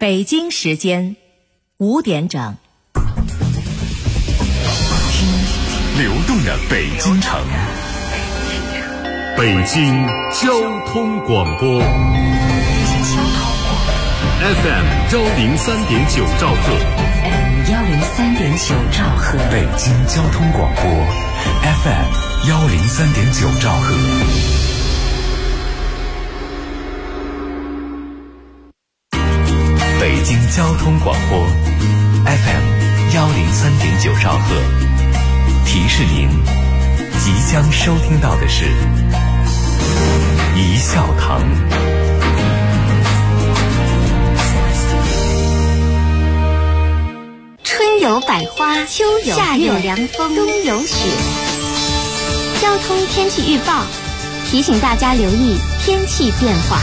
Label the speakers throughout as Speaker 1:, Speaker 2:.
Speaker 1: 北京时间5点整，
Speaker 2: 听流动的北京城，北京交通广播 FM 103.9兆赫，
Speaker 3: FM 103.9兆赫，
Speaker 2: 北京交通广播 FM 103.9兆赫。北京交通广播 FM 103.9兆赫，提示您即将收听到的是一笑堂。
Speaker 4: 春有百花，秋有夏有凉风，冬有雪。交通天气预报提醒大家留意天气变化。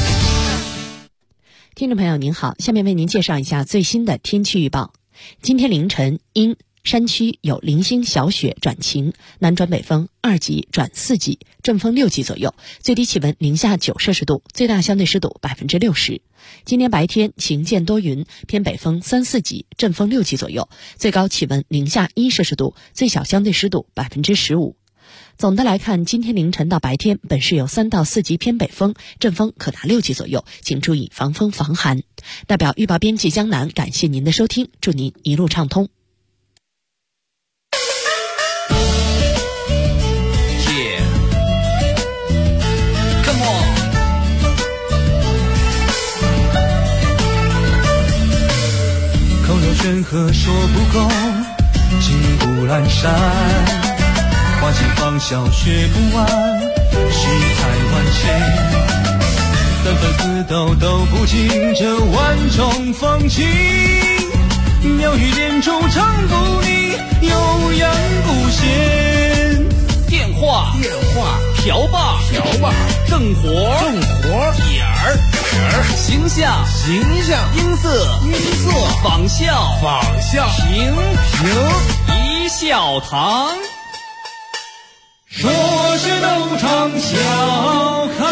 Speaker 3: 听众朋友您好，下面为您介绍一下最新的天气预报。今天凌晨因山区有零星小雪转晴，南转北风2级转4级，阵风6级左右，最低气温零下9摄氏度，最大相对湿度60%。今天白天晴间多云，偏北风3、4级，阵风6级左右，最高气温零下1摄氏度，最小相对湿度15%。总的来看，今天凌晨到白天本市有3到4级偏北风，阵风可达6级左右，请注意防风防寒。代表预报编辑江南感谢您的收听，祝您一路畅通。
Speaker 5: 口若悬河说不够，金不阑珊。花季芳笑学不完，世态万千。三分四斗都不尽这万种风情。妙语连珠唱不腻，悠扬不闲。
Speaker 6: 电话瓢把正活点儿形象音色仿效平一笑堂。
Speaker 5: 说是斗场笑开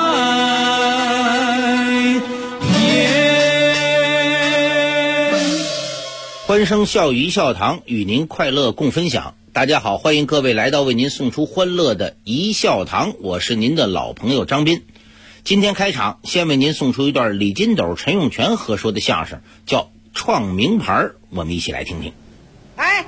Speaker 5: 颜。
Speaker 7: 欢声笑语一笑堂，与您快乐共分享。大家好，欢迎各位来到为您送出欢乐的一笑堂，我是您的老朋友张斌。今天开场先为您送出一段李金斗、陈永泉合说的相声，叫《创名牌》，我们一起来听听。
Speaker 8: 哎，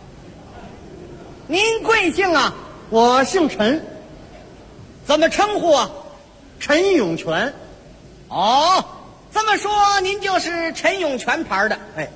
Speaker 8: 您贵姓啊？
Speaker 9: 我姓陈。
Speaker 8: 怎么称呼啊？
Speaker 9: 陈永泉。
Speaker 8: 哦，这么说您就是陈永泉牌的。
Speaker 9: 哎，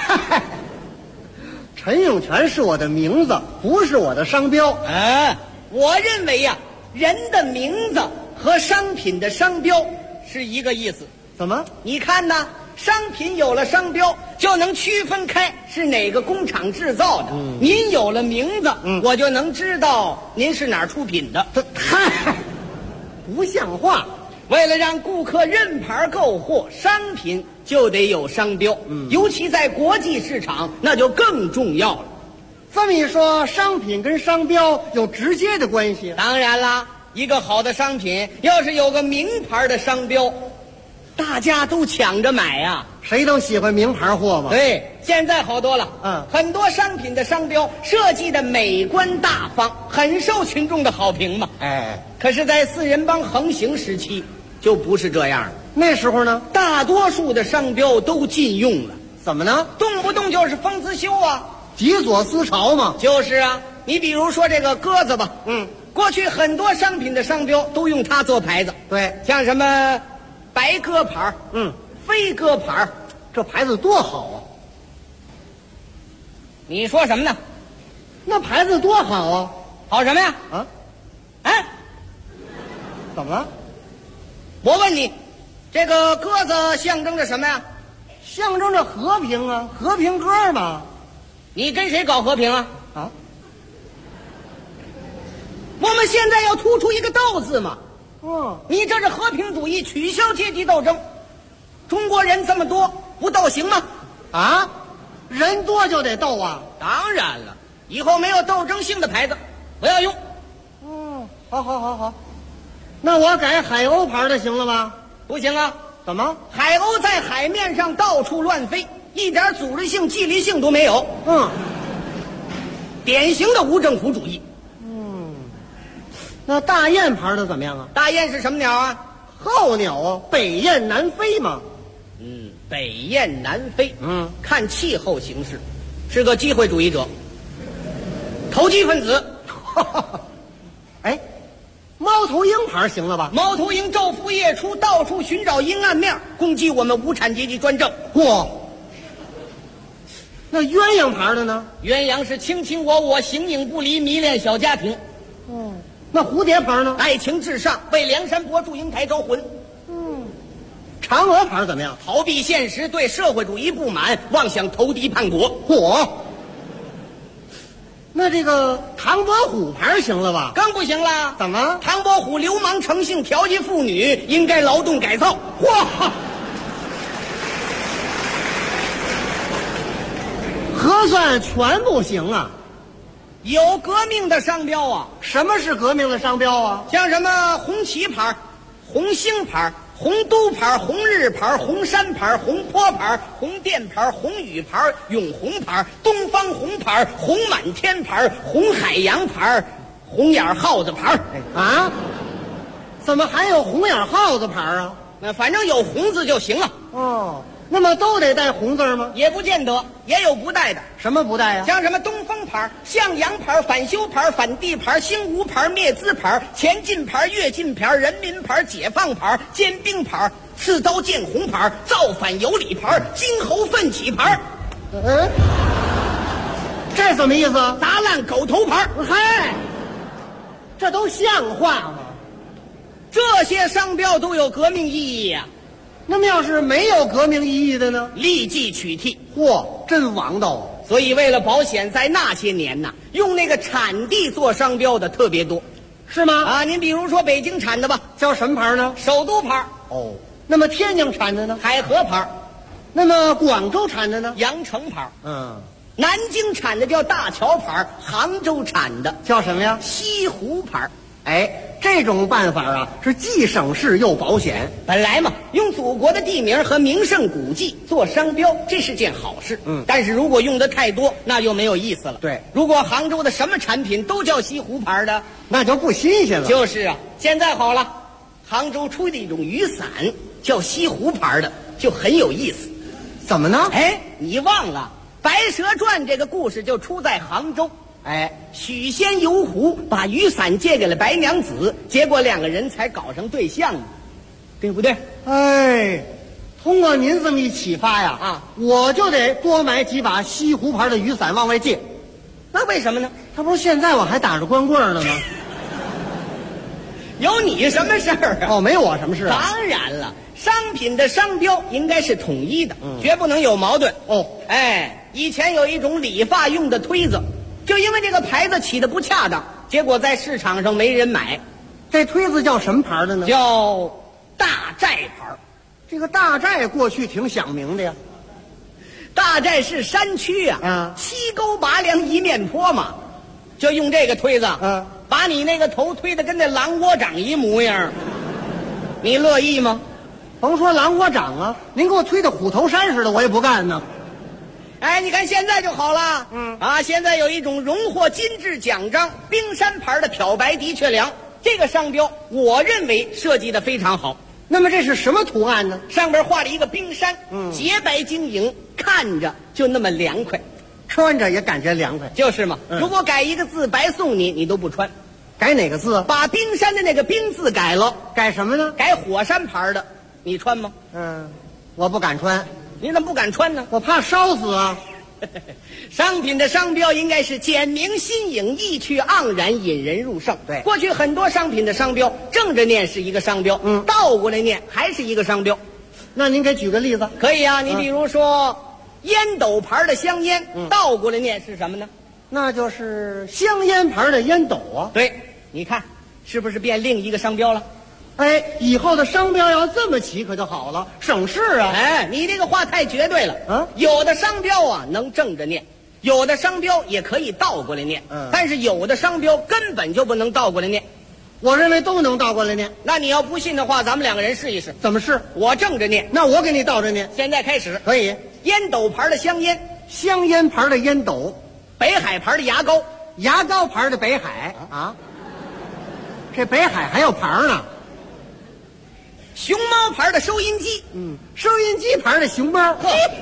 Speaker 9: 陈永泉是我的名字，不是我的商标。
Speaker 8: 哎，我认为呀，人的名字和商品的商标是一个意思。
Speaker 9: 怎么？
Speaker 8: 你看呢？商品有了商标，就能区分开是哪个工厂制造的。您有了名字，我就能知道您是哪儿出品的。
Speaker 9: 这太不像话！
Speaker 8: 为了让顾客认牌购货，商品就得有商标，尤其在国际市场，那就更重要了。
Speaker 9: 这么一说，商品跟商标有直接的关系。
Speaker 8: 当然啦，一个好的商品要是有个名牌的商标，大家都抢着买呀。
Speaker 9: 谁都喜欢名牌货嘛。
Speaker 8: 对，现在好多了。很多商品的商标设计的美观大方，很受群众的好评嘛。
Speaker 9: 哎，
Speaker 8: 可是在四人帮横行时期就不是这样了。
Speaker 9: 那时候呢，
Speaker 8: 大多数的商标都禁用了。
Speaker 9: 怎么呢？
Speaker 8: 动不动就是风姿修啊，
Speaker 9: 极左思潮嘛。
Speaker 8: 就是啊，你比如说这个鸽子吧，过去很多商品的商标都用它做牌子。
Speaker 9: 对，
Speaker 8: 像什么白鸽牌，飞鸽牌，
Speaker 9: 这牌子多好啊！
Speaker 8: 你说什么呢？
Speaker 9: 那牌子多好啊！
Speaker 8: 好什么呀？
Speaker 9: 啊？
Speaker 8: 哎，
Speaker 9: 怎么了？
Speaker 8: 我问你，这个鸽子象征着什么呀？
Speaker 9: 象征着和平啊，和平鸽嘛。
Speaker 8: 你跟谁搞和平啊？
Speaker 9: 啊？
Speaker 8: 我们现在要突出一个斗字嘛。
Speaker 9: 你
Speaker 8: 这是和平主义，取消阶级斗争。中国人这么多，不斗行吗？
Speaker 9: 啊？人多就得斗啊？
Speaker 8: 当然了，以后没有斗争性的牌子不要用。
Speaker 9: 好，那我改海鸥牌的行了吧？
Speaker 8: 不行啊，
Speaker 9: 怎么？
Speaker 8: 海鸥在海面上到处乱飞，一点组织性、纪律性都没有。典型的无政府主义。
Speaker 9: 那大雁牌的怎么样啊？
Speaker 8: 大雁是什么鸟啊？
Speaker 9: 候鸟啊，北雁南飞嘛。
Speaker 8: 北雁南飞。看气候形势，是个机会主义者，投机分子。
Speaker 9: 哎，猫头鹰牌行了吧？
Speaker 8: 猫头鹰昼伏夜出，到处寻找阴暗面，攻击我们无产阶级专政。
Speaker 9: 嚯！那鸳鸯牌的呢？
Speaker 8: 鸳鸯是卿卿我我，形影不离，迷恋小家庭。
Speaker 9: 那蝴蝶牌呢？
Speaker 8: 爱情至上，为梁山伯祝英台招魂。
Speaker 9: 嫦娥牌怎么样？
Speaker 8: 逃避现实，对社会主义不满，妄想投敌叛国。
Speaker 9: 嚯！那这个唐伯虎牌行了吧？
Speaker 8: 更不行了。
Speaker 9: 怎么？
Speaker 8: 唐伯虎流氓成性，调戏妇女，应该劳动改造。
Speaker 9: 嚯！核算全不行啊！
Speaker 8: 有革命的商标啊！
Speaker 9: 什么是革命的商标啊？
Speaker 8: 像什么红旗牌、红星牌、红都牌、红日牌、红山牌、红坡牌、红电牌、红雨牌、永红牌、东方红牌、红满天牌、红海洋牌、红眼耗子牌。
Speaker 9: 啊？怎么还有红眼耗子牌啊？
Speaker 8: 那反正有红字就行了。
Speaker 9: 那么都得带红字吗？
Speaker 8: 也不见得，也有不带的。
Speaker 9: 什么不带呀？
Speaker 8: 像什么东风牌、向阳牌、反修牌、反帝牌、兴无牌、灭资牌、前进牌、跃进牌、人民牌、解放牌、坚冰牌、刺刀见红牌、造反有理牌、金猴奋起牌。
Speaker 9: 这什么意思？
Speaker 8: 砸烂狗头牌。
Speaker 9: 嗨，这都像话吗？
Speaker 8: 这些商标都有革命意义呀。
Speaker 9: 那么要是没有革命意义的呢？
Speaker 8: 立即取缔。
Speaker 9: 嚯，真王道啊！
Speaker 8: 所以为了保险，在那些年呐，用那个产地做商标的特别多。
Speaker 9: 是吗？
Speaker 8: 啊，您比如说北京产的吧，
Speaker 9: 叫什么牌呢？
Speaker 8: 首都牌。
Speaker 9: 那么天津产的呢？
Speaker 8: 海河牌。
Speaker 9: 那么广州产的呢？
Speaker 8: 羊城牌。
Speaker 9: 南
Speaker 8: 京产的叫大桥牌，杭州产的
Speaker 9: 叫什么呀？
Speaker 8: 西湖牌。
Speaker 9: 这种办法啊，是既省事又保险。
Speaker 8: 本来嘛，用祖国的地名和名胜古迹做商标，这是件好事。但是如果用的太多，那就没有意思了。
Speaker 9: 对，
Speaker 8: 如果杭州的什么产品都叫西湖牌的，
Speaker 9: 那就不新鲜了。
Speaker 8: 就是啊，现在好了，杭州出的一种雨伞叫西湖牌的，就很有意思。
Speaker 9: 怎么呢？
Speaker 8: 你忘了《白蛇传》这个故事就出在杭州。许仙游湖，把雨伞借给了白娘子，结果两个人才搞上对象呢，对不对？
Speaker 9: 通过您这么一启发呀，我就得多买几把西湖牌的雨伞往外借。
Speaker 8: 那为什么呢？
Speaker 9: 他不是现在我还打着光棍呢吗？
Speaker 8: 有你什么事儿啊？
Speaker 9: 没我什么事啊。
Speaker 8: 当然了，商品的商标应该是统一的，绝不能有矛盾。以前有一种理发用的推子，就因为这个牌子起的不恰当，结果在市场上没人买。
Speaker 9: 这推子叫什么牌的呢？
Speaker 8: 叫大寨牌。
Speaker 9: 这个大寨过去挺响名的呀。
Speaker 8: 大寨是山区啊，七沟八梁一面坡嘛，就用这个推子，把你那个头推得跟那狼窝掌一模样，你乐意吗？
Speaker 9: 甭说狼窝掌啊，您给我推到虎头山似的，我也不干呢。
Speaker 8: 你看现在就好了，现在有一种荣获金质奖章冰山牌的漂白的确良，这个商标我认为设计的非常好。
Speaker 9: 那么这是什么图案呢？
Speaker 8: 上边画了一个冰山，洁白晶莹，看着就那么凉快，
Speaker 9: 穿着也感觉凉快。
Speaker 8: 就是嘛，如果改一个字白送你，你都不穿。
Speaker 9: 改哪个字？
Speaker 8: 把冰山的那个冰字改了。
Speaker 9: 改什么呢？
Speaker 8: 改火山牌的，你穿吗？
Speaker 9: 我不敢穿。
Speaker 8: 你怎么不敢穿呢？
Speaker 9: 我怕烧死啊。
Speaker 8: 商品的商标应该是简明新颖，意趣盎然，引人入胜。
Speaker 9: 对，
Speaker 8: 过去很多商品的商标正着念是一个商标，倒过来念还是一个商标。
Speaker 9: 那您给举个例子？
Speaker 8: 可以啊，你比如说烟斗牌的香烟，倒过来念是什么呢？
Speaker 9: 那就是香烟牌的烟斗啊。
Speaker 8: 对，你看是不是变另一个商标了？
Speaker 9: 以后的商标要这么起可就好了，省事啊。
Speaker 8: 你这个话太绝对了。有的商标啊能正着念，有的商标也可以倒过来念，但是有的商标根本就不能倒过来念。
Speaker 9: 我认为都能倒过来念。
Speaker 8: 那你要不信的话，咱们两个人试一试。
Speaker 9: 怎么试？
Speaker 8: 我正着念，
Speaker 9: 那我给你倒着念。
Speaker 8: 现在开始。
Speaker 9: 可以。
Speaker 8: 烟斗牌的香烟，
Speaker 9: 香烟牌的烟斗，
Speaker 8: 北海牌的牙膏，
Speaker 9: 牙膏牌的北海啊，这北海还有牌呢。
Speaker 8: 熊猫牌的收音机，
Speaker 9: 收音机牌的熊猫，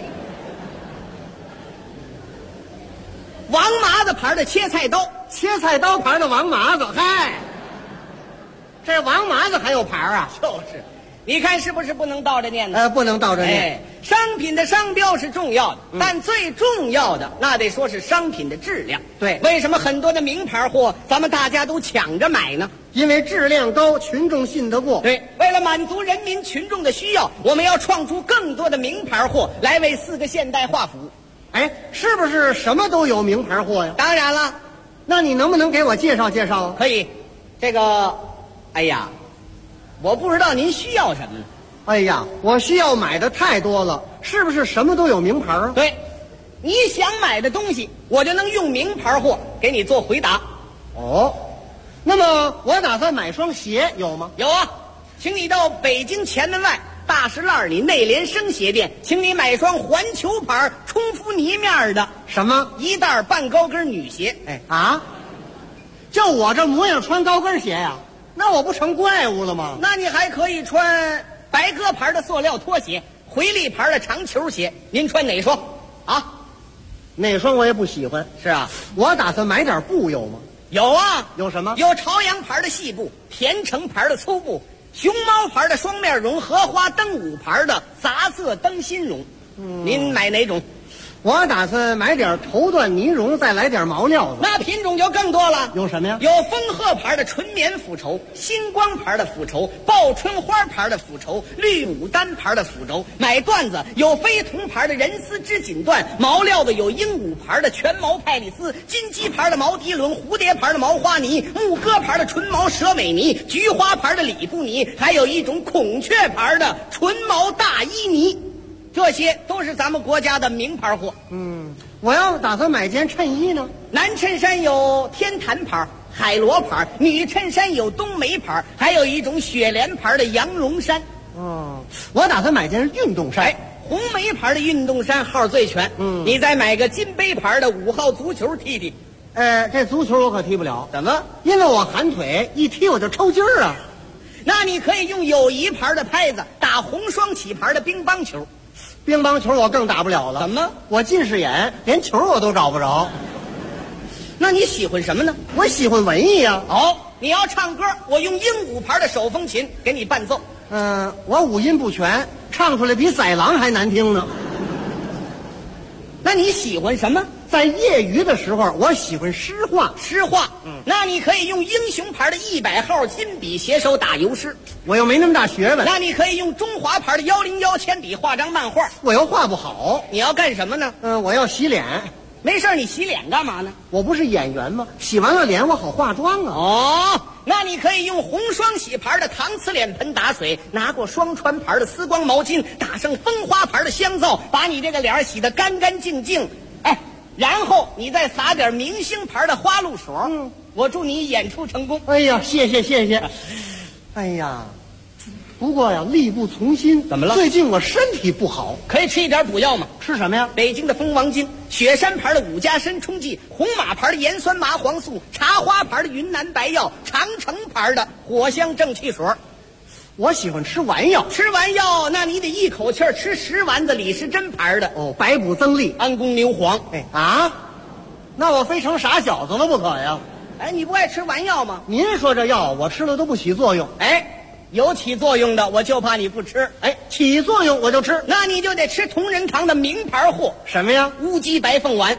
Speaker 8: 王麻子牌的切菜刀，
Speaker 9: 切菜刀牌的王麻子，嗨，这王麻子还有牌啊？
Speaker 8: 就是，你看是不是不能倒着念呢？
Speaker 9: 不能倒着念。
Speaker 8: 哎，商品的商标是重要的，但最重要的那得说是商品的质量。
Speaker 9: 对，
Speaker 8: 为什么很多的名牌货咱们大家都抢着买呢？
Speaker 9: 因为质量高，群众信得过。
Speaker 8: 对，为了满足人民群众的需要，我们要创出更多的名牌货来为4个现代化服务。
Speaker 9: 哎，是不是什么都有名牌货呀？
Speaker 8: 当然了，
Speaker 9: 那你能不能给我介绍介绍啊？
Speaker 8: 可以。这个，哎呀，我不知道您需要什么呢？
Speaker 9: 哎呀，我需要买的太多了，是不是什么都有名牌啊？
Speaker 8: 对，你想买的东西，我就能用名牌货给你做回答。
Speaker 9: 哦，那么我打算买双鞋，有吗？
Speaker 8: 有啊，请你到北京前门外大石栏里内联升鞋店，请你买双环球牌冲锋泥面的
Speaker 9: 什么
Speaker 8: 1袋半高跟女鞋。
Speaker 9: 哎啊，就我这模样穿高跟鞋呀，那我不成怪物了吗？
Speaker 8: 那你还可以穿白鸽牌的塑料拖鞋，回力牌的长球鞋，您穿哪双啊？
Speaker 9: 哪双我也不喜欢。
Speaker 8: 是啊，
Speaker 9: 我打算买点布，有吗？
Speaker 8: 有啊。
Speaker 9: 有什么？
Speaker 8: 有朝阳牌的细布，田城牌的粗布，熊猫牌的双面绒，荷花灯舞牌的杂色灯芯绒。您买哪种？
Speaker 9: 我打算买点绸缎呢绒，再来点毛料子。
Speaker 8: 那品种就更多了。
Speaker 9: 有什么呀？
Speaker 8: 有枫鹤牌的纯棉腐绸，星光牌的腐绸，报春花牌的腐绸，绿牡丹牌的腐绸。买缎子有非铜牌的人丝织锦缎，毛料子有鹦鹉牌的全毛派丽丝，金鸡牌的毛涤纶，蝴蝶牌的毛花呢，牧歌牌的纯毛蛇美呢，菊花牌的里布呢，还有一种孔雀牌的纯毛大衣呢。这些都是咱们国家的名牌货。
Speaker 9: 我要打算买件衬衣呢。
Speaker 8: 男衬衫有天坛牌、海螺牌，女衬衫有冬梅牌，还有一种雪莲牌的羊绒衫。
Speaker 9: 我打算买件运动衫。
Speaker 8: 红梅牌的运动衫号最全。你再买个金杯牌的5号足球踢踢。
Speaker 9: 这足球我可踢不了。
Speaker 8: 怎么？
Speaker 9: 因为我寒腿，一踢我就抽筋儿啊。
Speaker 8: 那你可以用友谊牌的拍子打红双喜牌的乒乓球。
Speaker 9: 乒乓球我更打不了了。
Speaker 8: 怎么？
Speaker 9: 我近视眼，连球我都找不着。
Speaker 8: 那你喜欢什么呢？
Speaker 9: 我喜欢文艺啊。
Speaker 8: 你要唱歌，我用鹦鹉牌的手风琴给你伴奏。
Speaker 9: 我五音不全，唱出来比宰狼还难听呢。
Speaker 8: 那你喜欢什么？
Speaker 9: 在业余的时候，我喜欢诗画。
Speaker 8: 诗画，那你可以用英雄牌的100号金笔写手打油诗。
Speaker 9: 我又没那么大学问。
Speaker 8: 那你可以用中华牌的101铅笔画张漫画。
Speaker 9: 我又画不好。
Speaker 8: 你要干什么呢？
Speaker 9: 我要洗脸。
Speaker 8: 没事，你洗脸干嘛呢？
Speaker 9: 我不是演员吗？洗完了脸我好化妆啊。
Speaker 8: 那你可以用红双喜牌的搪瓷脸盆打水，拿过双川牌的丝光毛巾，打上风花牌的香皂，把你这个脸洗得干干净净。然后你再撒点明星牌的花露水。我祝你演出成功。
Speaker 9: 哎呀，谢谢。哎呀，不过呀，力不从心。
Speaker 8: 怎么了？
Speaker 9: 最近我身体不好，
Speaker 8: 可以吃一点补药吗？
Speaker 9: 吃什么呀？
Speaker 8: 北京的蜂王精，雪山牌的5加参冲剂，红马牌的盐酸麻黄素，茶花牌的云南白药，长城牌的火香正气水。
Speaker 9: 我喜欢吃丸药。
Speaker 8: 吃完药，那你得一口气吃10丸子李时珍牌的。
Speaker 9: 白补增力，
Speaker 8: 安宫牛黄。
Speaker 9: 那我非成傻小子了不可呀？
Speaker 8: 你不爱吃丸药吗？
Speaker 9: 您说这药我吃了都不起作用。
Speaker 8: 有起作用的，我就怕你不吃。
Speaker 9: 起作用我就吃。
Speaker 8: 那你就得吃同仁堂的名牌货。
Speaker 9: 什么呀？
Speaker 8: 乌鸡白凤丸。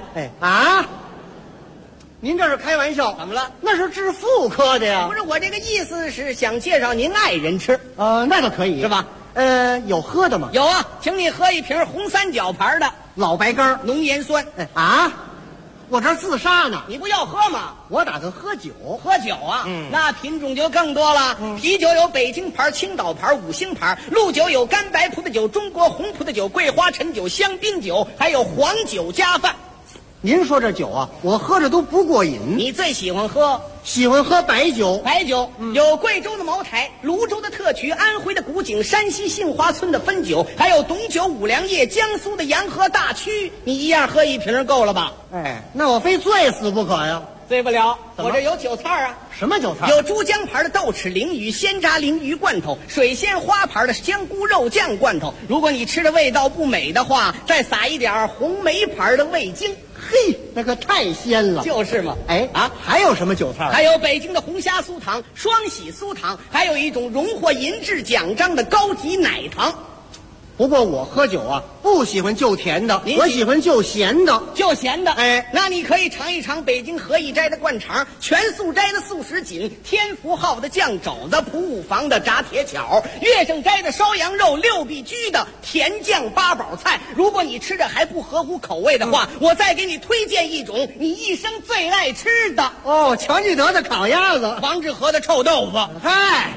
Speaker 9: 您这是开玩笑？
Speaker 8: 怎么了？
Speaker 9: 那是治妇科的呀。
Speaker 8: 不是，我这个意思是想介绍您爱人吃。
Speaker 9: 那个可以
Speaker 8: 是吧？
Speaker 9: 有喝的吗？
Speaker 8: 有啊，请你喝一瓶红三角牌的
Speaker 9: 老白干
Speaker 8: 浓盐酸。
Speaker 9: 我这自杀呢。
Speaker 8: 你不要喝吗？
Speaker 9: 我打算喝酒。
Speaker 8: 喝酒啊？那品种就更多了。啤酒有北京牌、青岛牌、5星牌；鹿酒有干白葡萄酒、中国红葡萄酒、桂花陈酒、香槟酒，还有黄酒加饭。
Speaker 9: 您说这酒啊，我喝着都不过瘾。
Speaker 8: 你最喜欢喝？
Speaker 9: 喜欢喝白酒。
Speaker 8: 白酒有贵州的茅台，泸州的特曲，安徽的古井，山西杏花村的汾酒，还有董酒、五粮液，江苏的洋河大曲。你一样喝一瓶够了吧？
Speaker 9: 哎，那我非醉死不可呀！
Speaker 8: 醉不了，
Speaker 9: 怎么
Speaker 8: 我这有酒菜啊。
Speaker 9: 什么酒菜？
Speaker 8: 有珠江牌的豆豉鲮鱼鲜榨鲮鱼罐头，水仙花牌的香菇肉酱罐头。如果你吃的味道不美的话，再撒一点红梅牌的味精。
Speaker 9: 嘿，那可太鲜了。
Speaker 8: 就是嘛。
Speaker 9: 哎啊，还有什么酒菜？
Speaker 8: 还有北京的红虾酥糖、双喜酥糖，还有一种荣获银质奖章的高级奶糖。
Speaker 9: 不过我喝酒啊，不喜欢就甜的，我喜欢就咸的。
Speaker 8: 就咸的，
Speaker 9: 哎，
Speaker 8: 那你可以尝一尝北京和义斋的灌肠，全素斋的素什锦，天福号的酱肘子，普五房的炸铁巧，乐盛斋的烧羊肉，六必居的甜酱八宝菜。如果你吃着还不合乎口味的话，我再给你推荐一种你一生最爱吃的
Speaker 9: 哦，全聚德的烤鸭子，
Speaker 8: 黄致和的臭豆腐。
Speaker 9: 嗨。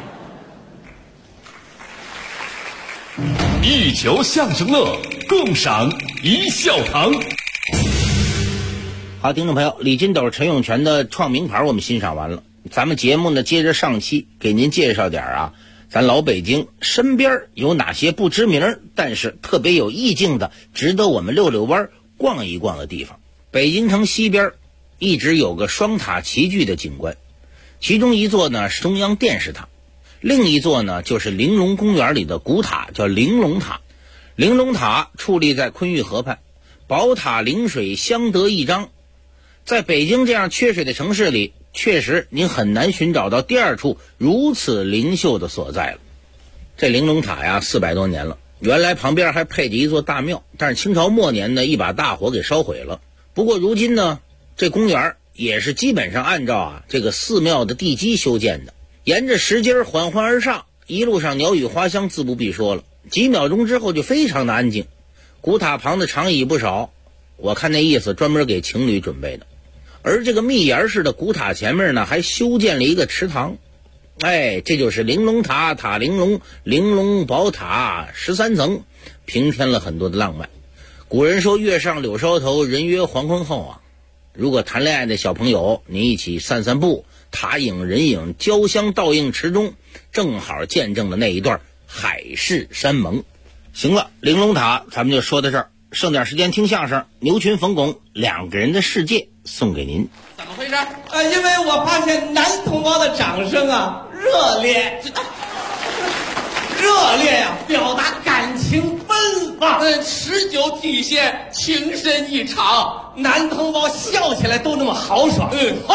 Speaker 2: 一球相声乐，共赏一笑堂。
Speaker 7: 好，听众朋友，李金斗、陈永泉的创名牌我们欣赏完了，咱们节目呢接着上期给您介绍点啊，咱老北京身边有哪些不知名但是特别有意境的，值得我们溜溜弯逛一逛的地方。北京城西边一直有个双塔齐聚的景观，其中一座呢是中央电视塔，另一座呢就是玲珑公园里的古塔，叫玲珑塔。玲珑塔矗立在昆玉河畔，宝塔临水，相得益彰。在北京这样缺水的城市里，确实您很难寻找到第二处如此灵秀的所在了。这玲珑塔呀，400多年了，原来旁边还配着一座大庙，但是清朝末年呢，一把大火给烧毁了。不过如今呢，这公园也是基本上按照这个寺庙的地基修建的，沿着石阶缓缓而上，一路上鸟语花香自不必说了。几秒钟之后就非常的安静，古塔旁的长椅不少，我看那意思专门给情侣准备的。而这个密檐式的古塔前面呢，还修建了一个池塘。哎，这就是玲珑塔，塔玲珑，玲珑宝塔13层，平添了很多的浪漫。古人说月上柳梢头，人约黄昏后啊。如果谈恋爱的小朋友，您一起散散步，塔影人影交相倒映池中，正好见证了那一段海誓山盟。行了，玲珑塔咱们就说到这儿，剩点时间听相声，牛群冯巩两个人的世界送给您。
Speaker 6: 怎么回事？因为我发现男同胞的掌声啊热烈，热烈呀，表达感情奔放，持久体现情深意长。男同胞笑起来都那么豪爽，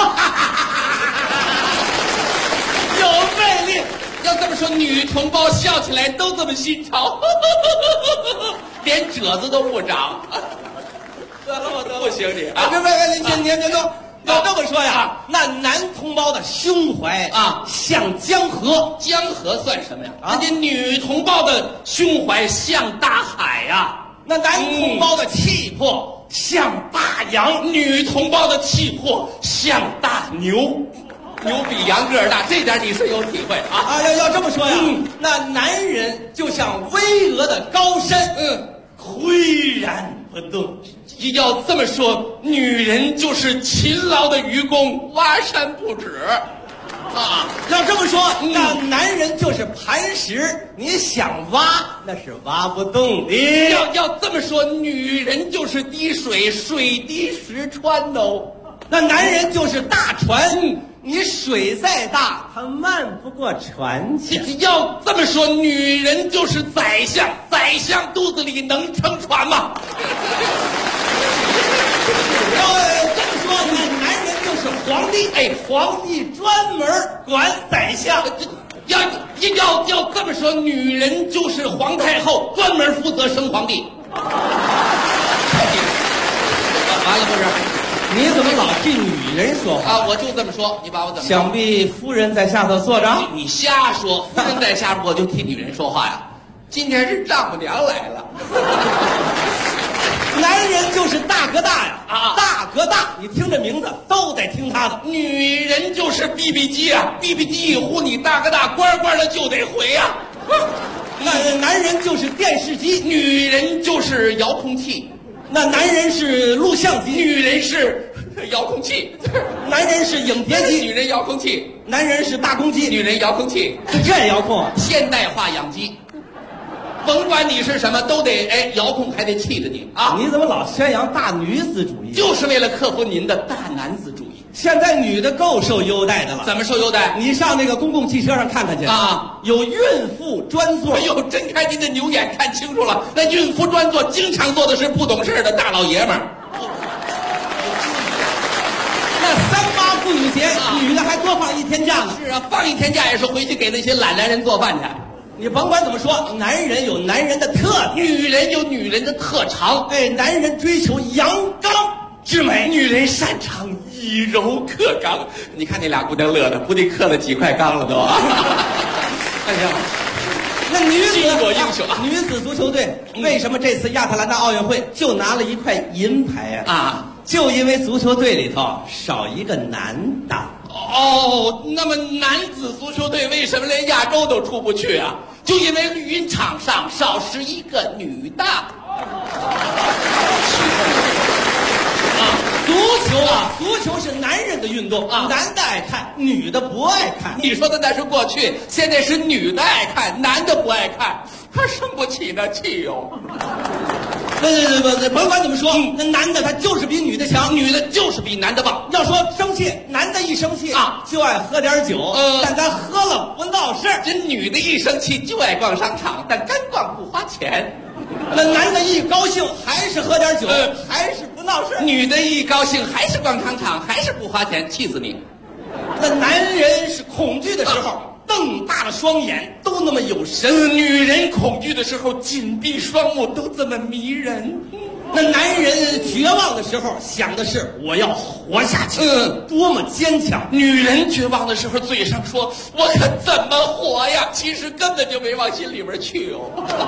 Speaker 6: 有魅力。要这么说，女同胞笑起来都这么新潮，连褶子都不长。得了，我不行你啊！您都要这么说呀？那男同胞的胸怀啊，像江河，江河算什么呀？啊，这女同胞的胸怀像大海呀。那男同胞的气魄像大洋，女同胞的气魄像大牛。牛比羊个儿大，这点你是有体会啊！要这么说呀，那男人就像巍峨的高山，岿然不动。要这么说，女人就是勤劳的愚公，挖山不止。啊，要这么说，那男人就是磐石，你想挖那是挖不动的。要这么说，女人就是滴水，水滴石穿哦。那男人就是大船，你水再大，它漫不过船去。要这么说，女人就是宰相，宰相肚子里能撑船吗？要这么说，那男人就是皇帝，皇帝专门管宰相。要这么说，女人就是皇太后，专门负责生皇帝。完了不是？你怎么老替女人说话啊？我就这么说，你把我怎么说？想必夫人在下头坐着。你瞎说，夫人在下，我就替女人说话呀。今天是丈母娘来了。男人就是大哥大呀，大哥大，你听这名字都得听他的。女人就是 BB 机啊，BB 机一呼，你大哥大乖乖的就得回呀。那男人就是电视机，女人就是遥控器。
Speaker 8: 那男人是录像机，
Speaker 6: 女人是遥控器，
Speaker 8: 男人是影碟机，
Speaker 6: 女人遥控器，
Speaker 8: 男人是大公鸡，
Speaker 6: 女人遥控器，
Speaker 8: 是这遥控啊？
Speaker 6: 现代化养鸡，甭管你是什么，都得遥控，还得气着你啊！
Speaker 8: 你怎么老宣扬大女子主义？
Speaker 6: 就是为了克服您的大男子主义。
Speaker 8: 现在女的够受优待的了。
Speaker 6: 怎么受优待？
Speaker 8: 你上那个公共汽车上看看去
Speaker 6: 啊，
Speaker 8: 有孕妇专座。
Speaker 6: 哎呦，睁开您的牛眼看清楚了，那孕妇专座经常坐的是不懂事的大老爷们儿。
Speaker 8: 那3·8妇女节，女的还多放1天假呢。
Speaker 6: 是啊，放1天假也是回去给那些懒男人做饭去。
Speaker 8: 你甭管怎么说，男人有男人的特点，
Speaker 6: 女人有女人的特长。
Speaker 8: 哎，男人追求阳刚之美，
Speaker 6: 女人擅长以柔克刚。你看那俩姑娘乐的，不得刻了几块钢了都。哎呀，
Speaker 8: 那女子
Speaker 6: 巾帼英雄，
Speaker 8: 女子足球队为什么这次亚特兰大奥运会就拿了1块银牌啊？就因为足球队里头少一个男的。
Speaker 6: 哦，那么男子足球队为什么连亚洲都出不去啊？就因为绿茵场上少11个女的。
Speaker 8: 足球是男人的运动啊，男的爱看，女的不爱看。
Speaker 6: 你说的那是过去，现在是女的爱看，男的不爱看，他生不起那气哟。
Speaker 8: 甭管怎么说，那男的他就是比女的强，
Speaker 6: 女的就是比男的棒。
Speaker 8: 要说生气，男的一生气
Speaker 6: 啊
Speaker 8: 就爱喝点酒，但咱喝了不闹事儿。
Speaker 6: 这女的一生气就爱逛商场，但干逛不花钱。
Speaker 8: 那男的一高兴还是喝点酒，还是不闹事儿。
Speaker 6: 女的一高兴还是逛商场，还是不花钱，气死你。
Speaker 8: 那男人是恐惧的时候，瞪大了双眼，都那么有神。
Speaker 6: 女人恐惧的时候，紧闭双目，都这么迷人。
Speaker 8: 那男人绝望的时候，想的是我要活下去，多么坚强。
Speaker 6: 女人绝望的时候，嘴上说我可怎么活呀，其实根本就没往心里边去哦。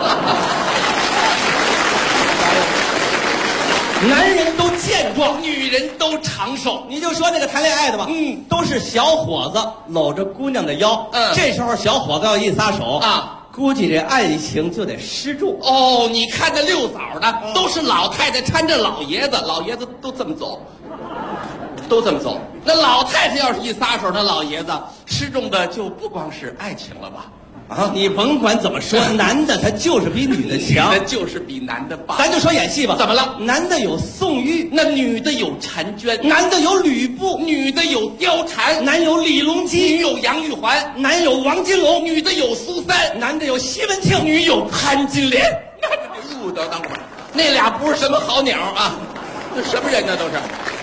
Speaker 8: 男人都健壮，
Speaker 6: 女人都长寿。
Speaker 8: 你就说那个谈恋爱的吧，都是小伙子搂着姑娘的腰，这时候小伙子要一撒手啊，估计这爱情就得失重。
Speaker 6: 哦，你看那六嫂的，都是老太太搀着老爷子，老爷子都这么走，都这么走。那老太太要是一撒手，那老爷子失重的就不光是爱情了吧？
Speaker 8: 啊，你甭管怎么说，男的他就是比女的强，
Speaker 6: 女的就是比男的棒。
Speaker 8: 咱就说演戏吧，
Speaker 6: 怎么了？
Speaker 8: 男的有宋玉，
Speaker 6: 那女的有婵娟，
Speaker 8: 男的有吕布，
Speaker 6: 女的有貂蝉，
Speaker 8: 男有李隆基，
Speaker 6: 女有杨玉环，
Speaker 8: 男有王金龙，
Speaker 6: 女的有苏三，
Speaker 8: 男的有西门庆，
Speaker 6: 女有潘金莲。等会儿，那俩不是什么好鸟啊，这什么人呢？都是。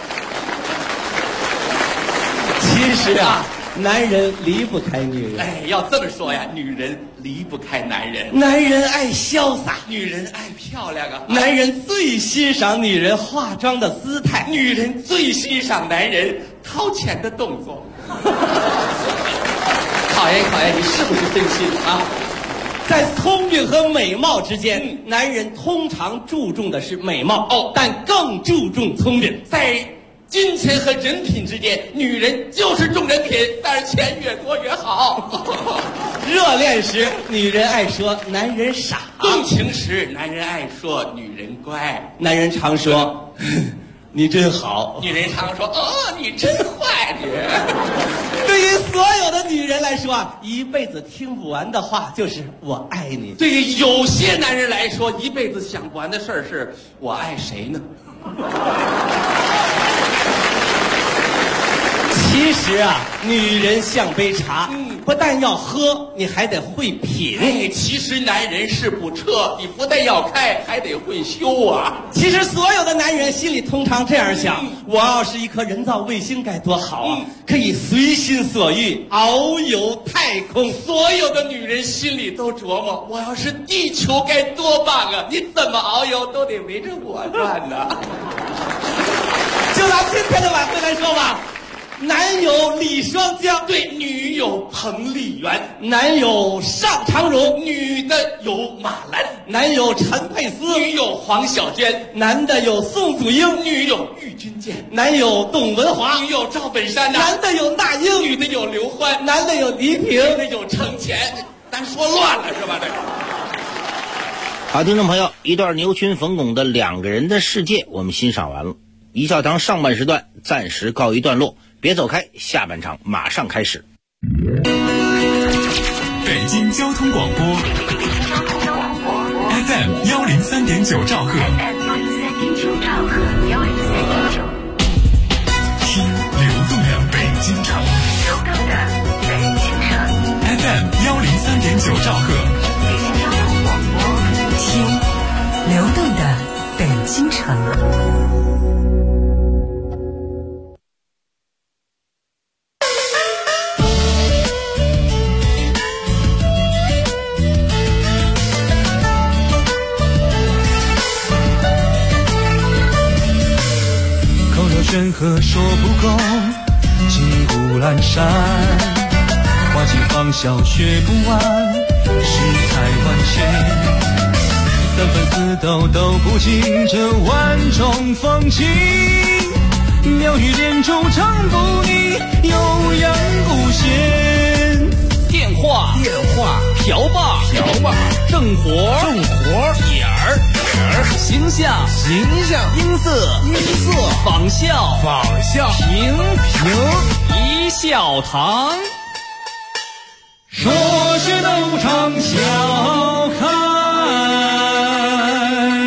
Speaker 8: 其实啊。男人离不开女人，
Speaker 6: 哎，要这么说呀，女人离不开男人。
Speaker 8: 男人爱潇洒，
Speaker 6: 女人爱漂亮啊。
Speaker 8: 男人最欣赏女人化妆的姿态，
Speaker 6: 女人最欣赏男人掏钱的动作。考验考验你是不是真心啊？
Speaker 8: 在聪明和美貌之间，男人通常注重的是美貌，但更注重聪明。
Speaker 6: 在金钱和人品之间，女人就是重人品，但是钱越多越好。
Speaker 8: 热恋时，女人爱说男人傻；
Speaker 6: 动情时，男人爱说女人乖。
Speaker 8: 男人常说你真好，
Speaker 6: 女人常说你真坏。你
Speaker 8: 对于所有的女人来说啊，一辈子听不完的话就是我爱你。
Speaker 6: 对于有些男人来说，一辈子想不完的事儿是我爱谁呢？
Speaker 8: 其实啊，女人像杯茶，不但要喝，你还得会品。
Speaker 6: 哎，其实男人是部车，你不但要开，还得会修啊。
Speaker 8: 其实所有的男人心里通常这样想：我要是一颗人造卫星该多好啊，可以随心所欲遨游太空。
Speaker 6: 所有的女人心里都琢磨：我要是地球该多棒啊！你怎么遨游都得围着我转呢。
Speaker 8: 就拿今天的晚会来说吧。男有李双江，
Speaker 6: 对，女有彭丽媛；
Speaker 8: 男有尚长荣，
Speaker 6: 女的有马兰；
Speaker 8: 男有陈佩斯，
Speaker 6: 女有黄小娟；
Speaker 8: 男的有宋祖英，
Speaker 6: 女有郁钧剑；
Speaker 8: 男有董文华，
Speaker 6: 女有赵本山；
Speaker 8: 男的有那英，
Speaker 6: 女的有刘欢；
Speaker 8: 男的有倪萍，
Speaker 6: 女的有程前。咱说乱了是吧？这个
Speaker 7: 好，听众朋友，一段牛群冯巩的两个人的世界我们欣赏完了。一笑堂上半时段暂时告一段落，别走开，下半场马上开始。
Speaker 2: 北京交通广播 FM 103.9兆赫，听流动的北京城，FM 103.9兆赫，
Speaker 1: 听流动的北京城。
Speaker 5: 山河说不够，金谷阑珊，花季芳香学不完，世态万千，三分四斗都不尽这万种风情，妙语连珠唱不腻，悠扬不闲。
Speaker 6: 电话瓢把正活点儿形象音色仿效平一笑堂，
Speaker 5: 说是斗场笑开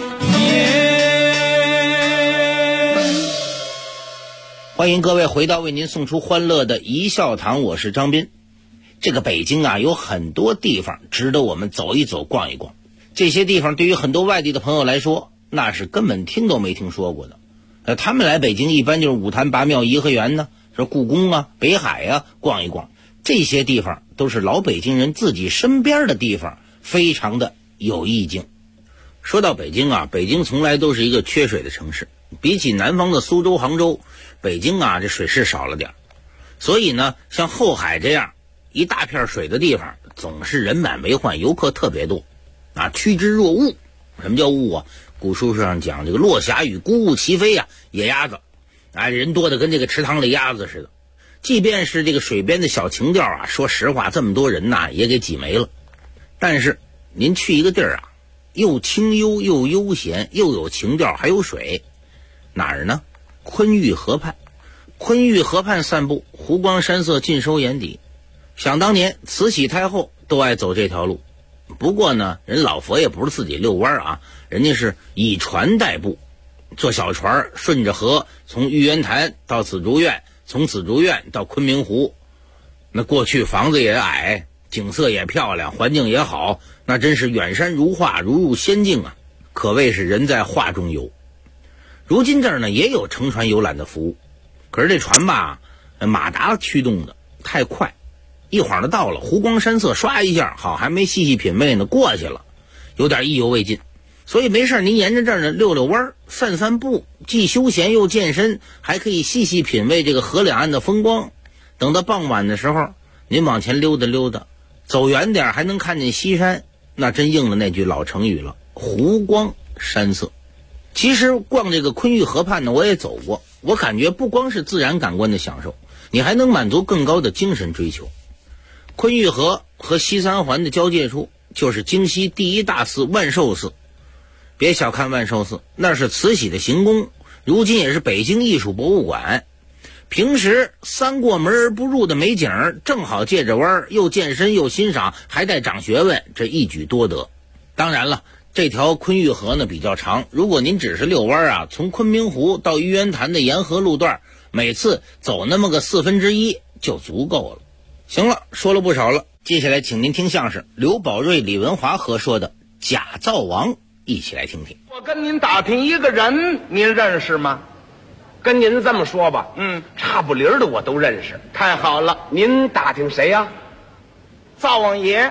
Speaker 5: 颜。
Speaker 7: 欢迎各位回到为您送出欢乐的一笑堂，我是张斌。这个北京啊，有很多地方值得我们走一走逛一逛。这些地方对于很多外地的朋友来说，那是根本听都没听说过的。他们来北京一般就是五坛八庙颐和园呢，说故宫啊、北海啊逛一逛。这些地方都是老北京人自己身边的地方，非常的有意境。说到北京啊，北京从来都是一个缺水的城市，比起南方的苏州、杭州，北京啊这水是少了点。所以呢，像后海这样一大片水的地方，总是人满为患，游客特别多啊，趋之若鹜。什么叫鹜啊？古书上讲这个落霞与孤鹜齐飞啊，野鸭子啊，人多的跟这个池塘里鸭子似的。即便是这个水边的小情调啊，说实话这么多人呐也给挤没了。但是您去一个地儿啊，又清幽又悠闲，又有情调还有水，哪儿呢？昆玉河畔。昆玉河畔散步，湖光山色尽收眼底。想当年慈禧太后都爱走这条路，不过呢，人老佛爷不是自己遛弯啊，人家是以船代步，坐小船顺着河，从玉渊潭到紫竹院，从紫竹院到昆明湖。那过去房子也矮，景色也漂亮，环境也好，那真是远山如画，如入仙境啊，可谓是人在画中游。如今这儿呢也有乘船游览的服务，可是这船吧，马达驱动的，太快，一会儿就到了，湖光山色刷一下，好，还没细细品味呢，过去了，有点意犹未尽。所以没事您沿着这儿呢溜溜弯，散散步，既休闲又健身，还可以细细品味这个河两岸的风光。等到傍晚的时候，您往前溜达溜达，走远点还能看见西山，那真应了那句老成语了，湖光山色。其实逛这个昆玉河畔呢，我也走过，我感觉不光是自然感官的享受，你还能满足更高的精神追求。昆玉河和西三环的交界处就是京西第一大寺万寿寺。别小看万寿寺，那是慈禧的行宫，如今也是北京艺术博物馆。平时三过门而不入的美景，正好借着弯，又健身又欣赏，还带长学问，这一举多得。当然了，这条昆玉河呢比较长，如果您只是遛弯啊，从昆明湖到玉渊潭的沿河路段，每次走那么个1/4就足够了。行了，说了不少了，接下来请您听相声刘宝瑞、李文华合说的《假造王》，一起来听听。
Speaker 10: 我跟您打听一个人，您认识吗？
Speaker 6: 跟您这么说吧，差不离儿的我都认识。
Speaker 10: 太好了，
Speaker 6: 您打听谁呀？
Speaker 10: 灶王爷，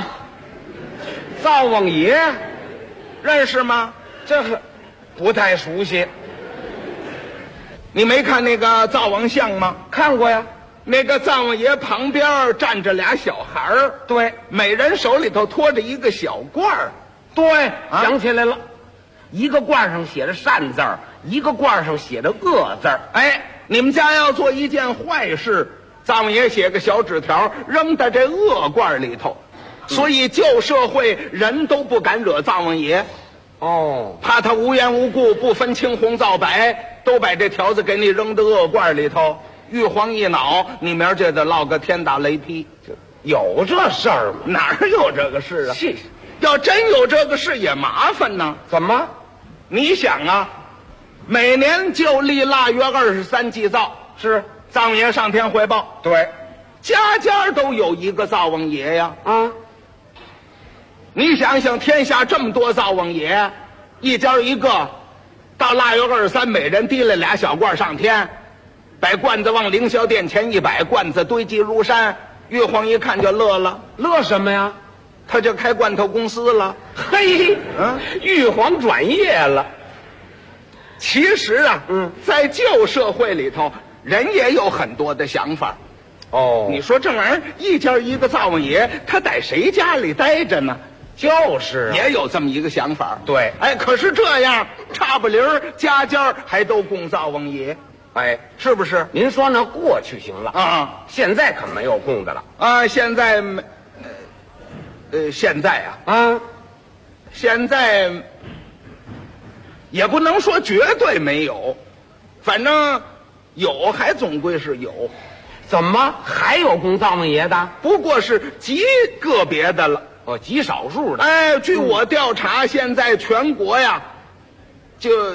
Speaker 6: 灶王爷，
Speaker 10: 认识吗？
Speaker 6: 这个不太熟悉。
Speaker 10: 你没看那个灶王像吗？
Speaker 6: 看过呀。
Speaker 10: 那个灶王爷旁边站着俩小孩儿，
Speaker 6: 对，
Speaker 10: 每人手里头托着一个小罐儿。
Speaker 6: 对，想起来了，一个罐上写着善字儿，一个罐上写着恶字儿。
Speaker 10: 哎，你们家要做一件坏事，灶王爷写个小纸条扔在这恶罐里头， 所以旧社会人都不敢惹灶王爷。
Speaker 11: 哦，
Speaker 10: 怕他无缘无故不分青红皂白，都把这条子给你扔到恶罐里头，玉皇一恼，你明儿就得落个天打雷劈。
Speaker 11: 有这事儿吗？
Speaker 10: 哪儿有这个事啊？
Speaker 11: 是，
Speaker 10: 要真有这个事也麻烦呢。
Speaker 11: 怎么？
Speaker 10: 你想啊，每年就立腊月23祭灶，
Speaker 11: 是
Speaker 10: 灶王爷上天汇报，
Speaker 11: 对，
Speaker 10: 家家都有一个灶王爷呀。
Speaker 11: 啊，
Speaker 10: 你想想，天下这么多灶王爷，一家一个，到腊月23，每人提了俩小罐上天，把罐子往凌霄殿前一摆，罐子堆积如山。玉皇一看就乐了，
Speaker 11: 乐什么呀？
Speaker 10: 他就开罐头公司了。
Speaker 11: 嘿，玉皇转业了。
Speaker 10: 其实啊，在旧社会里头，人也有很多的想法。
Speaker 11: 哦，
Speaker 10: 你说这玩意儿，一家一个灶王爷，他在谁家里待着呢？
Speaker 11: 就是
Speaker 10: 也有这么一个想法。
Speaker 11: 对，
Speaker 10: 哎，可是这样差不离儿，家家还都供灶王爷，
Speaker 11: 哎，
Speaker 10: 是不是？
Speaker 11: 您说那过去行了
Speaker 10: 啊，
Speaker 11: 现在可没有供的了
Speaker 10: 啊。现在没，现在啊，现在也不能说绝对没有，反正有还总归是有。
Speaker 11: 怎么还有供灶王爷的？
Speaker 10: 不过是极个别的了。
Speaker 11: 哦，极少数的。
Speaker 10: 哎，据我调查，现在全国呀，就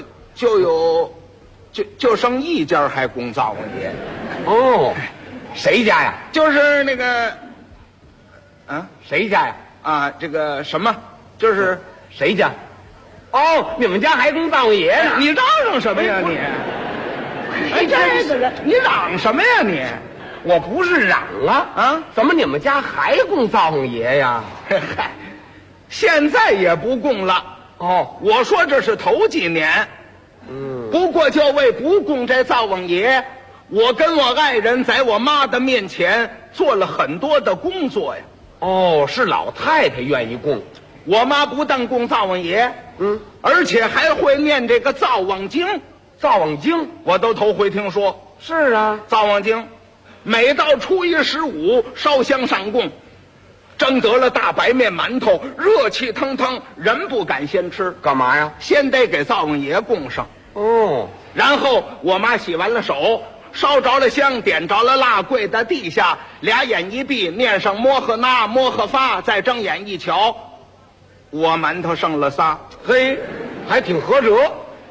Speaker 10: 剩一家还供灶王爷。
Speaker 11: 哦，谁家呀？
Speaker 10: 就是那个，
Speaker 11: 谁家呀？
Speaker 10: 啊，这个什么，就是
Speaker 11: 谁家？哦，你们家还供灶王爷呢？
Speaker 10: 你嚷嚷什么呀你？哎，这个人，你嚷什么呀你？
Speaker 11: 我不是嚷啊，怎么你们家还供灶王爷呀？
Speaker 10: 嗨，现在也不供了。
Speaker 11: 哦，
Speaker 10: 我说这是头几年。不过就为不供这灶王爷，我跟我爱人在我妈的面前做了很多的工作呀。
Speaker 11: 哦，是老太太愿意供。
Speaker 10: 我妈不但供灶王爷，而且还会念这个灶王经。
Speaker 11: 灶王经
Speaker 10: 我都头回听说。
Speaker 11: 是啊，
Speaker 10: 灶王经每到初一15烧香上供，蒸得了大白面馒头，热气腾腾，人不敢先吃。
Speaker 11: 干嘛呀？
Speaker 10: 先得给灶王爷供上。
Speaker 11: 哦，
Speaker 10: 然后我妈洗完了手，烧着了香，点着了蜡，跪在地下，俩眼一闭，念上摩诃那摩诃发，再睁眼一瞧，我馒头剩了仨。
Speaker 11: 嘿，还挺合辙。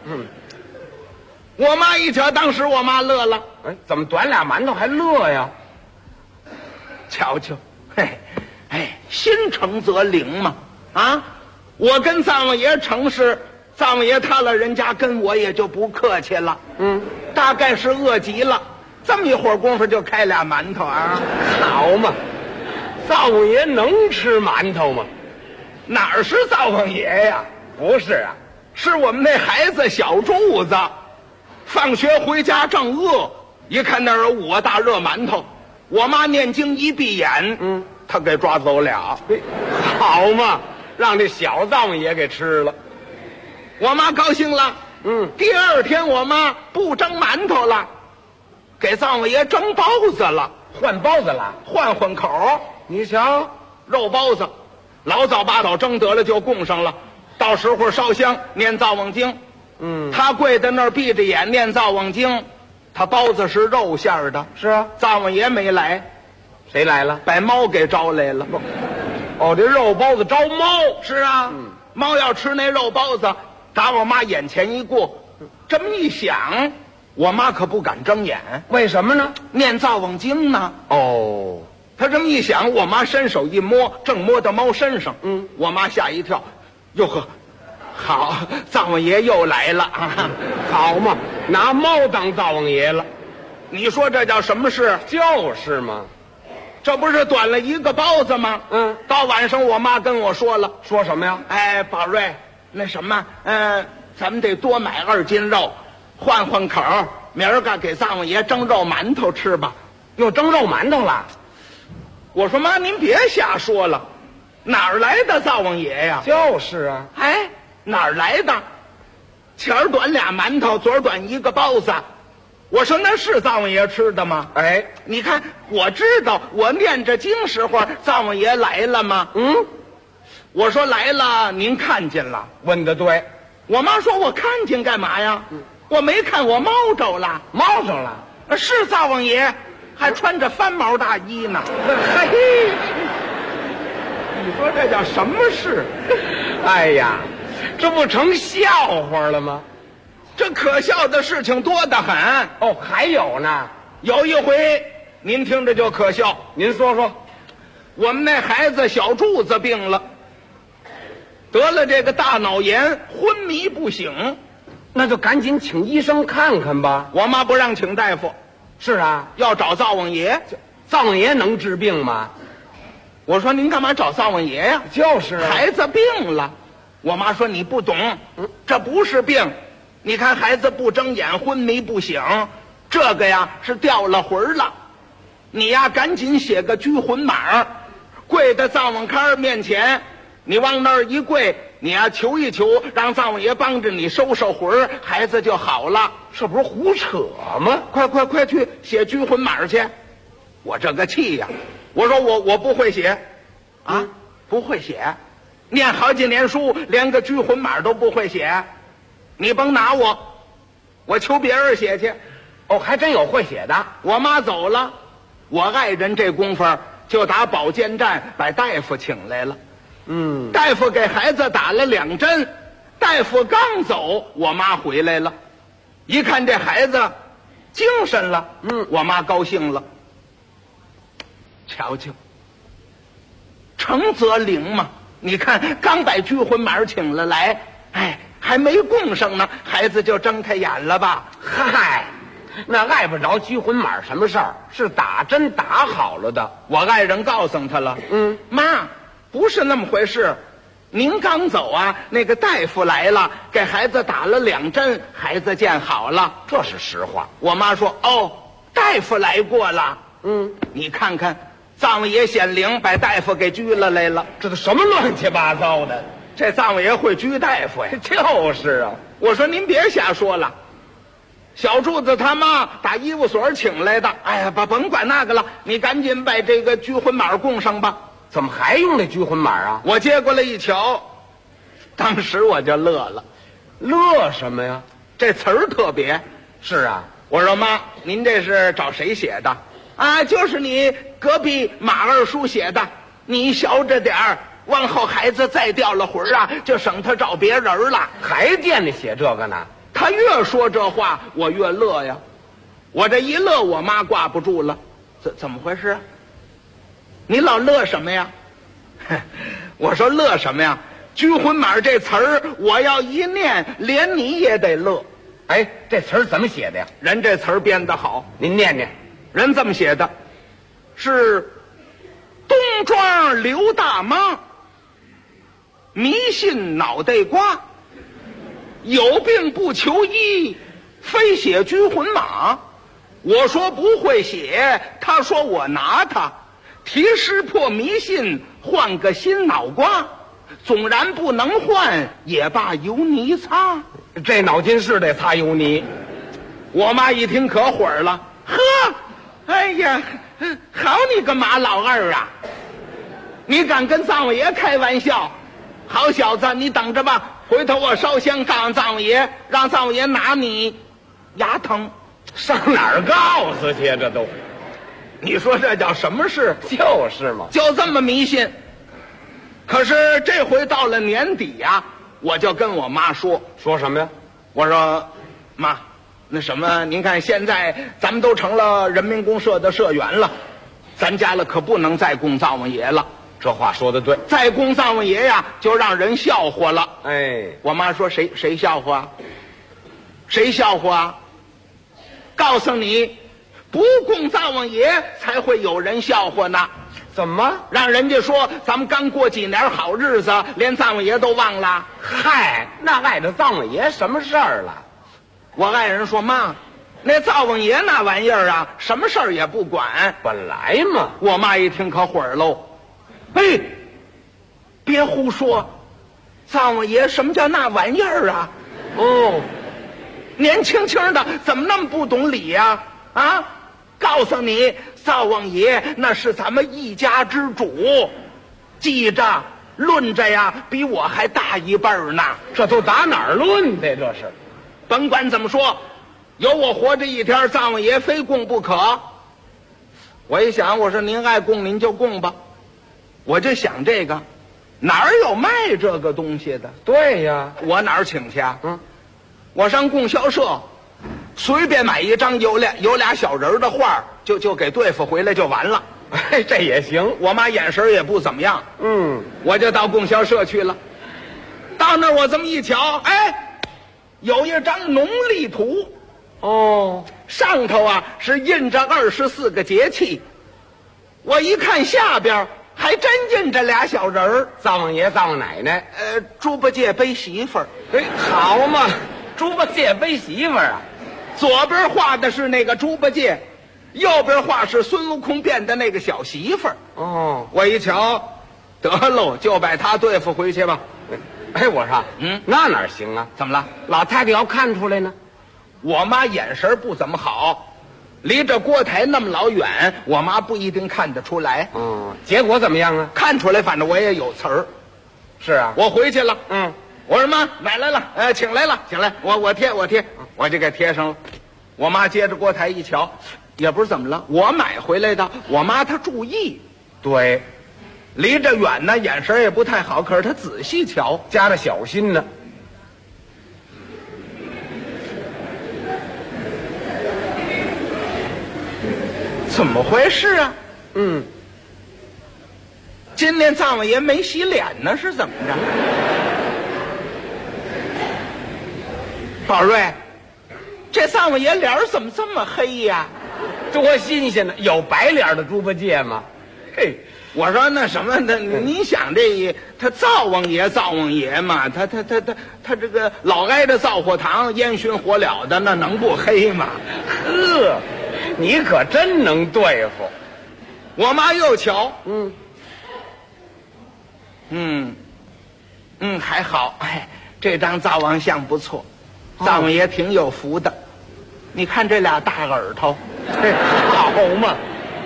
Speaker 10: 我妈一瞧，当时我妈乐了。
Speaker 11: 哎，怎么短俩馒头还乐呀？
Speaker 10: 瞧瞧，嘿，哎，心诚则灵嘛。啊，我跟灶王爷诚实，灶王爷他老人家跟我也就不客气了。大概是饿极了，这么一会儿功夫就开俩馒头啊。
Speaker 11: 好嘛，灶王爷能吃馒头吗？
Speaker 10: 哪儿是灶王爷呀？
Speaker 11: 不是啊，
Speaker 10: 是我们那孩子小柱子，放学回家正饿，一看那儿有5个大热馒头，我妈念经一闭眼，他给抓走俩。
Speaker 11: 好嘛，让这小灶王爷给吃了。
Speaker 10: 我妈高兴了。第二天我妈不蒸馒头了，给灶王爷蒸包子了。
Speaker 11: 换包子了？
Speaker 10: 换口。
Speaker 11: 你瞧，
Speaker 10: 肉包子老早八早蒸得了就供上了，到时候烧香念灶王经。他跪在那儿闭着眼念灶王经，他包子是肉馅儿的。
Speaker 11: 是啊，
Speaker 10: 灶王爷没来。
Speaker 11: 谁来了？
Speaker 10: 把猫给招来了。
Speaker 11: 哦，这肉包子招猫。
Speaker 10: 是啊，猫要吃那肉包子，打我妈眼前一过。这么一想，我妈可不敢睁眼。
Speaker 11: 为什么呢？
Speaker 10: 念灶王经呢。
Speaker 11: 哦，
Speaker 10: 他这么一想，我妈伸手一摸，正摸到猫身上。我妈吓一跳。哟呵，好，灶王爷又来了。
Speaker 11: 好嘛，拿猫当灶王爷了。
Speaker 10: 你说这叫什么事？
Speaker 11: 就是嘛，
Speaker 10: 这不是短了一个包子吗？到晚上我妈跟我说了。
Speaker 11: 说什么呀？
Speaker 10: 哎，宝瑞，那什么，咱们得多买2斤肉，换口，明儿个给灶王爷蒸肉馒头吃吧。
Speaker 11: 又蒸肉馒头了？
Speaker 10: 我说妈，您别瞎说了，哪儿来的灶王爷呀？
Speaker 11: 就是啊。
Speaker 10: 哎，哪儿来的？前儿短俩馒头，左儿短一个包子。 我说那是灶王爷吃的吗？
Speaker 11: 哎，
Speaker 10: 你看我知道，我念着经时候灶王爷来了吗？我说来了，您看见了？
Speaker 11: 问得对。
Speaker 10: 我妈说我看见干嘛呀？我没看，我猫着了。
Speaker 11: 猫着了？
Speaker 10: 是灶王爷，还穿着翻毛大衣呢。
Speaker 11: 嘿，你说这叫什么事？哎呀，这不成笑话了吗？
Speaker 10: 这可笑的事情多得很。
Speaker 11: 哦，还有呢？
Speaker 10: 有一回您听着就可笑。
Speaker 11: 您说说。
Speaker 10: 我们那孩子小柱子病了，得了这个大脑炎，昏迷不醒。
Speaker 11: 那就赶紧请医生看看吧。
Speaker 10: 我妈不让请大夫。
Speaker 11: 是啊，
Speaker 10: 要找灶王爷。
Speaker 11: 灶王爷能治病吗？
Speaker 10: 我说您干嘛找灶王爷呀？
Speaker 11: 就是啊，
Speaker 10: 孩子病了。我妈说你不懂，这不是病。你看孩子不睁眼，昏迷不醒，这个呀是掉了魂了。你呀赶紧写个拘魂码，跪在灶王龛面前，你往那儿一跪，你呀求一求，让灶王爷帮着你收收魂，孩子就好了。
Speaker 11: 这不是胡扯吗？
Speaker 10: 快去写拘魂码去！我这个气呀！我说我不会写，啊，不会写，念好几年书，连个拘魂码都不会写，你甭拿我求别人写去。
Speaker 11: 哦，还真有会写的。
Speaker 10: 我妈走了，我爱人这功夫就打保健站把大夫请来了。大夫给孩子打了2针，大夫刚走，我妈回来了，一看这孩子精神了，我妈高兴了。瞧瞧，诚则灵嘛！你看，刚把拘魂码请了来，哎，还没供上呢，孩子就睁开眼了吧？
Speaker 11: 嗨，那碍不着拘魂码什么事儿，是打针打好了的。
Speaker 10: 我爱人告诉他了，妈，不是那么回事。您刚走啊，那个大夫来了，给孩子打了2针，孩子见好了。
Speaker 11: 这是实话。
Speaker 10: 我妈说，哦，大夫来过了。你看看，灶王爷显灵，把大夫给拘了来了。
Speaker 11: 这都什么乱七八糟的？
Speaker 10: 这灶王爷会拘大夫呀？
Speaker 11: 就是啊。
Speaker 10: 我说您别瞎说了，小柱子他妈打医务所请来的。哎呀，甭管那个了，你赶紧把这个拘魂码供上吧。
Speaker 11: 怎么还用这拘魂码啊？
Speaker 10: 我接过来一瞧，当时我就乐了。
Speaker 11: 乐什么呀？
Speaker 10: 这词儿特别。
Speaker 11: 是啊。
Speaker 10: 我说妈，您这是找谁写的？啊，就是你隔壁马二叔写的。你小着点儿，往后孩子再掉了魂啊，就省他找别人了。
Speaker 11: 还惦着写这个呢？
Speaker 10: 他越说这话，我越乐呀。我这一乐，我妈挂不住了。怎么回事？你老乐什么呀？我说乐什么呀？拘魂码这词儿，我要一念，连你也得乐。
Speaker 11: 哎，这词儿怎么写的呀？
Speaker 10: 人这词儿编得好，
Speaker 11: 您念念。
Speaker 10: 人这么写的，是东庄刘大妈，迷信脑袋瓜，有病不求医，非写拘魂码。我说不会写，他说我拿他。提示破迷信，换个新脑瓜，纵然不能换，也罢油泥擦。
Speaker 11: 这脑筋是得擦油泥。
Speaker 10: 我妈一听可火了，呵，哎呀，好你个马老二啊！你敢跟灶王爷开玩笑？好小子，你等着吧，回头我烧香告诉灶王爷，让灶王爷拿你牙疼。
Speaker 11: 上哪儿告诉去？这都。
Speaker 10: 你说这叫什么事？
Speaker 11: 就是嘛，
Speaker 10: 就这么迷信。可是这回到了年底呀，我就跟我妈说
Speaker 11: 什么呀？
Speaker 10: 我说妈，那什么，您看现在咱们都成了人民公社的社员了，咱家了可不能再供灶王爷了。
Speaker 11: 这话说得对，
Speaker 10: 再供灶王爷呀，就让人笑话了。
Speaker 11: 哎，
Speaker 10: 我妈说谁笑话？谁笑话？告诉你，不供灶王爷才会有人笑话呢。
Speaker 11: 怎么
Speaker 10: 让人家说咱们刚过几年好日子，连灶王爷都忘了？
Speaker 11: 嗨，那碍着灶王爷什么事儿了？
Speaker 10: 我爱人说妈，那灶王爷那玩意儿啊，什么事儿也不管。
Speaker 11: 本来嘛。
Speaker 10: 我妈一听可火喽，哎，别胡说，灶王爷什么叫那玩意儿啊？
Speaker 11: 哦，
Speaker 10: 年轻轻的怎么那么不懂礼呀？啊，告诉你，灶王爷那是咱们一家之主，记着论着呀，比我还大一辈儿呢。
Speaker 11: 这都打哪儿论的？这是，
Speaker 10: 甭管怎么说，有我活着一天，灶王爷非供不可。我一想，我说您爱供您就供吧，我就想这个，哪儿有卖这个东西的？
Speaker 11: 对呀，
Speaker 10: 我哪儿请去啊？我上供销社，随便买一张有俩小人的画，就给对付回来就完了。
Speaker 11: 哎，这也行。
Speaker 10: 我妈眼神也不怎么样，我就到供销社去了。到那儿我这么一瞧，哎，有一张农历图，上头啊是印着24个节气。我一看下边还真印着俩小人儿，
Speaker 11: 灶王爷、灶王奶奶，
Speaker 10: 猪八戒背媳妇儿。
Speaker 11: 哎，好嘛，猪八戒背媳妇儿啊！
Speaker 10: 左边画的是那个猪八戒，右边画是孙悟空变的那个小媳妇儿。我一瞧，得喽，就把他对付回去吧。
Speaker 11: 哎，我说，那哪行啊？
Speaker 10: 怎么了？
Speaker 11: 老太太要看出来呢？
Speaker 10: 我妈眼神不怎么好，离着锅台那么老远，我妈不一定看得出来。
Speaker 11: 结果怎么样啊？
Speaker 10: 看出来，反正我也有词儿。
Speaker 11: 是啊，
Speaker 10: 我回去了。我说妈，买来了，请来了，请来，我贴，我就给贴上了。我妈接着锅台一瞧，也不是怎么了，我买回来的。我妈她注意，
Speaker 11: 对，
Speaker 10: 离着远呢，眼神也不太好，可是她仔细瞧，
Speaker 11: 加着小心呢。
Speaker 10: 怎么回事啊？今天灶王爷没洗脸呢，是怎么着？宝瑞，这灶王爷脸怎么这么黑呀？
Speaker 11: 多新鲜呢！有白脸的猪八戒吗？
Speaker 10: 嘿，我说那什么的，你想这他灶王爷嘛，他这个老挨着灶火堂烟熏火燎的，那能不黑吗？
Speaker 11: 呵，你可真能对付。
Speaker 10: 我妈又瞧，还好，哎，这张灶王像不错，灶王爷挺有福的。你看这俩大耳朵，
Speaker 11: 好嘛！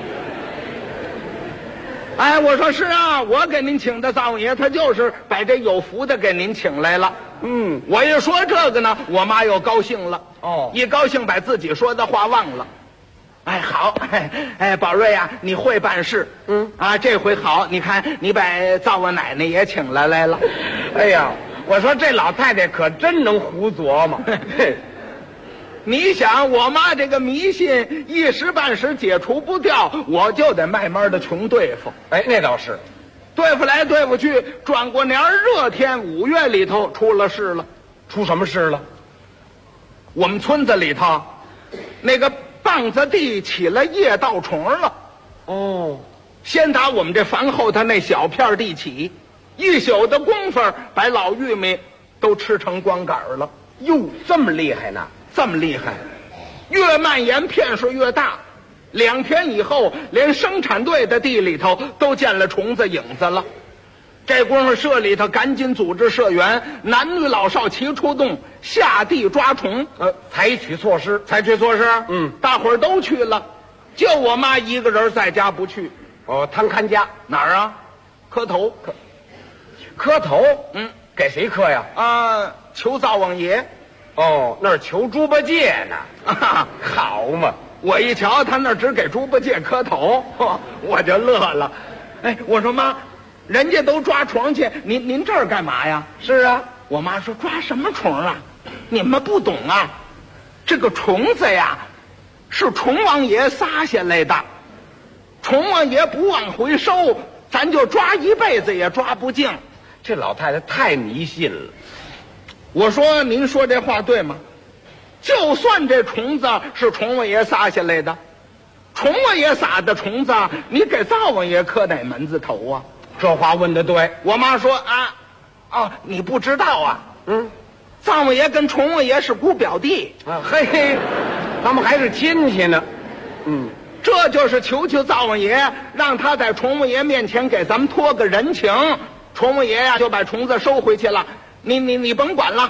Speaker 10: 哎，我说是啊，我给您请的灶王爷，他就是把这有福的给您请来了。我一说这个呢，我妈又高兴了。一高兴把自己说的话忘了。哎，好，哎，宝瑞啊，你会办事，这回好，你看你把灶王奶奶也请来了。
Speaker 11: 哎呀，我说这老太太可真能胡琢磨。
Speaker 10: 你想，我妈这个迷信一时半时解除不掉，我就得慢慢的穷对付。
Speaker 11: 哎，那倒是，
Speaker 10: 对付来对付去，转过年热天5月里头出了事了。
Speaker 11: 出什么事了？
Speaker 10: 我们村子里头那个棒子地起了夜盗虫了。先打我们这房后头那小片地起，一宿的功夫把老玉米都吃成光杆了。
Speaker 11: 哟，这么厉害呢？
Speaker 10: 这么厉害，越蔓延片数越大。2天以后，连生产队的地里头都见了虫子影子了。这功夫社里头赶紧组织社员，男女老少齐出动，下地抓虫。
Speaker 11: 采取措施。
Speaker 10: 大伙儿都去了，就我妈一个人在家不去。
Speaker 11: 当看家。
Speaker 10: 哪儿啊？磕头。
Speaker 11: 磕头？给谁磕呀？
Speaker 10: 求灶王爷。
Speaker 11: 那儿求猪八戒呢。好嘛！
Speaker 10: 我一瞧他那儿只给猪八戒磕头，我就乐了。哎，我说妈，人家都抓虫去，您这儿干嘛呀？
Speaker 11: 是啊，
Speaker 10: 我妈说抓什么虫啊？你们不懂啊，这个虫子呀，是虫王爷撒下来的，虫王爷不往回收，咱就抓一辈子也抓不净。
Speaker 11: 这老太太太迷信了。
Speaker 10: 我说您说这话对吗？就算这虫子是虫王爷撒下来的，虫王爷撒的虫子，你给灶王爷磕哪门子头啊？
Speaker 11: 这话问得对。
Speaker 10: 我妈说你不知道啊？灶王爷跟虫王爷是姑表弟
Speaker 11: 啊。嘿，他们还是亲戚呢。
Speaker 10: 这就是求求灶王爷，让他在虫王爷面前给咱们托个人情。虫王爷呀，就把虫子收回去了。你甭管了，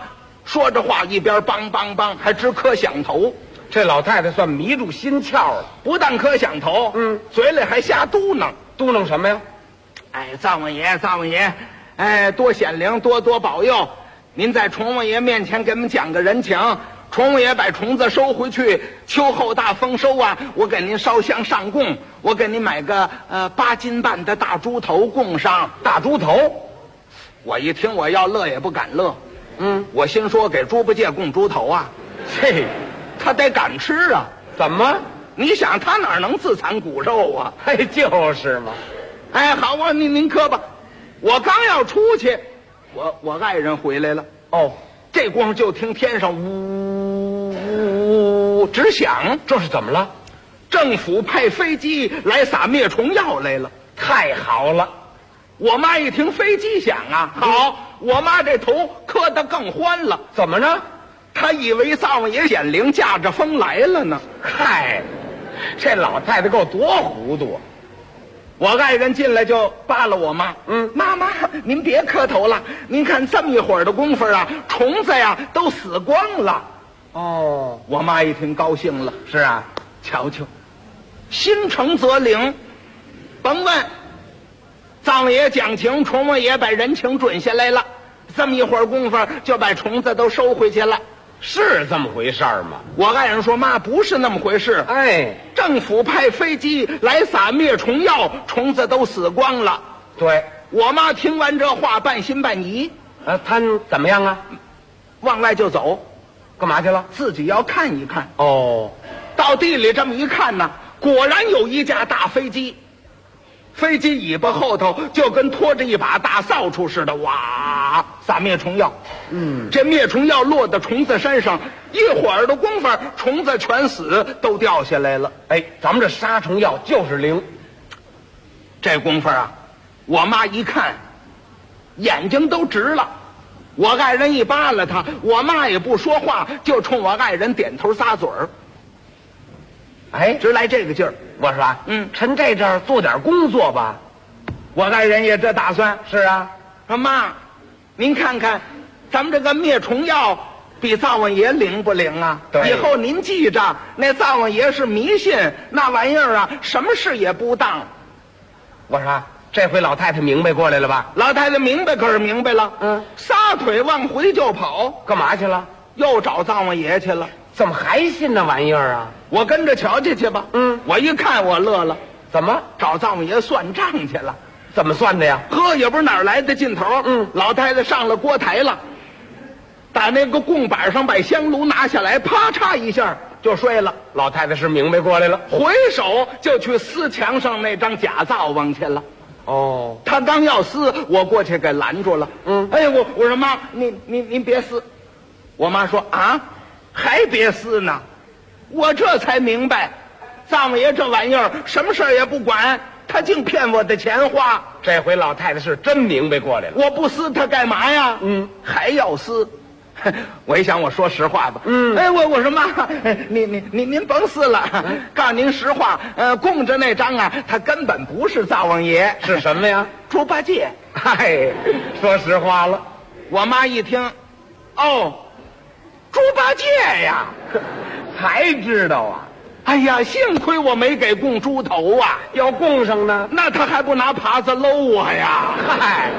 Speaker 10: 说着话一边梆梆梆还直磕响头。
Speaker 11: 这老太太算迷住心窍了，
Speaker 10: 不但磕响头，嘴里还瞎嘟囔。
Speaker 11: 嘟囔什么呀？
Speaker 10: 哎，灶王爷，灶王爷，哎，多显灵，多多保佑！您在崇王爷面前给我们讲个人情，崇王爷把虫子收回去，秋后大丰收啊！我给您烧香上供，我给您买个8斤半的大猪头供上。
Speaker 11: 大猪头，
Speaker 10: 我一听我要乐也不敢乐，我心说给猪八戒供猪头啊，
Speaker 11: 嘿，
Speaker 10: 他得敢吃啊！
Speaker 11: 怎么？
Speaker 10: 你想他哪能自产骨肉啊？
Speaker 11: 嘿，就是嘛。
Speaker 10: 哎，好啊，您磕吧。我刚要出去，我爱人回来了。
Speaker 11: 哦，
Speaker 10: 这功夫就听天上呜呜直响，
Speaker 11: 这是怎么了？
Speaker 10: 政府派飞机来撒灭虫药来了。
Speaker 11: 太好了！
Speaker 10: 我妈一听飞机响啊，好，我妈这头磕得更欢了。
Speaker 11: 怎么着？
Speaker 10: 她以为灶王爷显灵驾着风来了呢。
Speaker 11: 嗨，这老太太够多糊涂啊！
Speaker 10: 我爱人进来就扒拉我妈，妈妈，您别磕头了，您看这么一会儿的功夫啊，虫子呀都死光了。
Speaker 11: 哦，
Speaker 10: 我妈一听高兴了，
Speaker 11: 是啊，
Speaker 10: 瞧瞧，心诚则灵，甭问，灶王爷讲情，崇王爷把人情准下来了，这么一会儿功夫就把虫子都收回去了。
Speaker 11: 是这么回事吗？
Speaker 10: 我爱人说，妈，不是那么回事。
Speaker 11: 哎，
Speaker 10: 政府派飞机来撒灭虫药，虫子都死光了。
Speaker 11: 对，
Speaker 10: 我妈听完这话半信半疑。
Speaker 11: 他怎么样啊？
Speaker 10: 往外就走，
Speaker 11: 干嘛去了？
Speaker 10: 自己要看一看。
Speaker 11: 哦，
Speaker 10: 到地里这么一看呢，果然有一架大飞机，飞机尾巴后头就跟拖着一把大扫帚似的，哇，撒灭虫药。这灭虫药落到虫子身上，一会儿的功夫，虫子全死，都掉下来了。
Speaker 11: 哎，咱们这杀虫药就是灵。
Speaker 10: 这功夫啊，我妈一看，眼睛都直了。我爱人一扒拉她，我妈也不说话，就冲我爱人点头撒嘴儿。
Speaker 11: 哎，
Speaker 10: 直来这个劲儿。
Speaker 11: 我说，趁这阵儿做点工作吧。
Speaker 10: 我爱人也这打算。
Speaker 11: 是啊，
Speaker 10: 说妈，您看看，咱们这个灭虫药比灶王爷灵不灵啊？
Speaker 11: 对，
Speaker 10: 以后您记着，那灶王爷是迷信，那玩意儿啊，什么事也不当。
Speaker 11: 我说，这回老太太明白过来了吧？
Speaker 10: 老太太明白可是明白了，撒腿往回就跑。
Speaker 11: 干嘛去了？
Speaker 10: 又找灶王爷去了。
Speaker 11: 怎么还信那玩意儿啊？
Speaker 10: 我跟着瞧去吧。我一看我乐了。
Speaker 11: 怎么？
Speaker 10: 找灶王爷算账去了。
Speaker 11: 怎么算的呀？
Speaker 10: 呵，也不是哪儿来的劲头。老太太上了锅台了，打那个供板上把香炉拿下来，啪嚓一下就摔了。
Speaker 11: 老太太是明白过来了，
Speaker 10: 回手就去撕墙上那张假灶王去了。
Speaker 11: 哦，
Speaker 10: 他刚要撕，我过去给拦住了。哎，我说妈，您别撕。我妈说啊，还别撕呢。我这才明白，灶王爷这玩意儿什么事儿也不管，他净骗我的钱花。
Speaker 11: 这回老太太是真明白过来了。
Speaker 10: 我不撕他干嘛呀？还要撕。我一想，我说实话吧。哎，我说妈，您甭撕了，告诉您实话，供着那张啊，他根本不是灶王爷，
Speaker 11: 是什么呀？
Speaker 10: 猪八戒。
Speaker 11: 嗨，说实话了。
Speaker 10: 我妈一听，哦，猪八戒呀，
Speaker 11: 才知道啊。
Speaker 10: 哎呀，幸亏我没给供猪头啊，
Speaker 11: 要供上呢，
Speaker 10: 那他还不拿耙子搂我呀？嗨。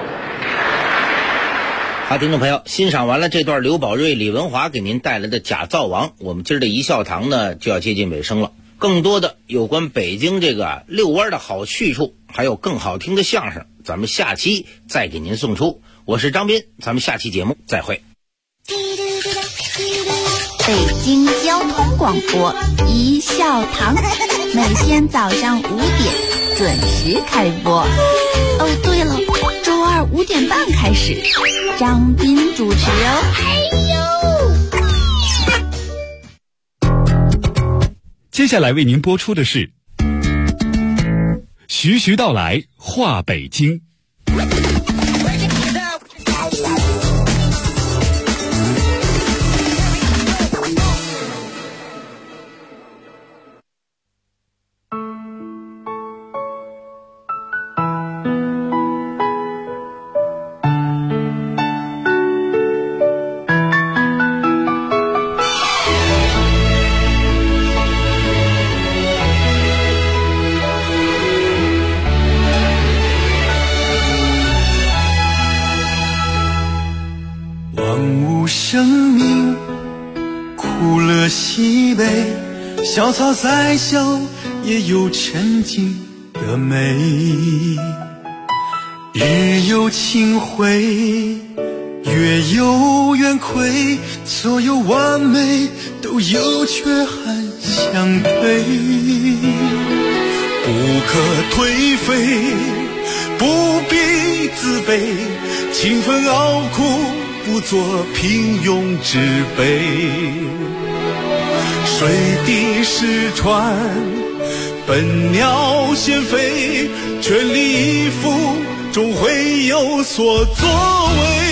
Speaker 7: 好，听众朋友，欣赏完了这段刘宝瑞、李文华给您带来的假灶王，我们今儿的一笑堂呢就要接近尾声了。更多的有关北京这个遛弯的好去处，还有更好听的相声，咱们下期再给您送出。我是张斌，咱们下期节目再会。
Speaker 4: 北京交通广播一笑堂，每天早上5点准时开播。哦，对了，周二5点半开始，张斌主持哦。
Speaker 12: 接下来为您播出的是徐徐道来话北京。
Speaker 5: 万物生命，苦乐喜悲，小草再小也有沉静的美。日有清辉，月有圆亏，所有完美都有缺憾相对。不可颓废，不必自卑，勤奋熬苦，不做平庸之辈。水滴石穿，笨鸟先飞，全力以赴，终会有所作为。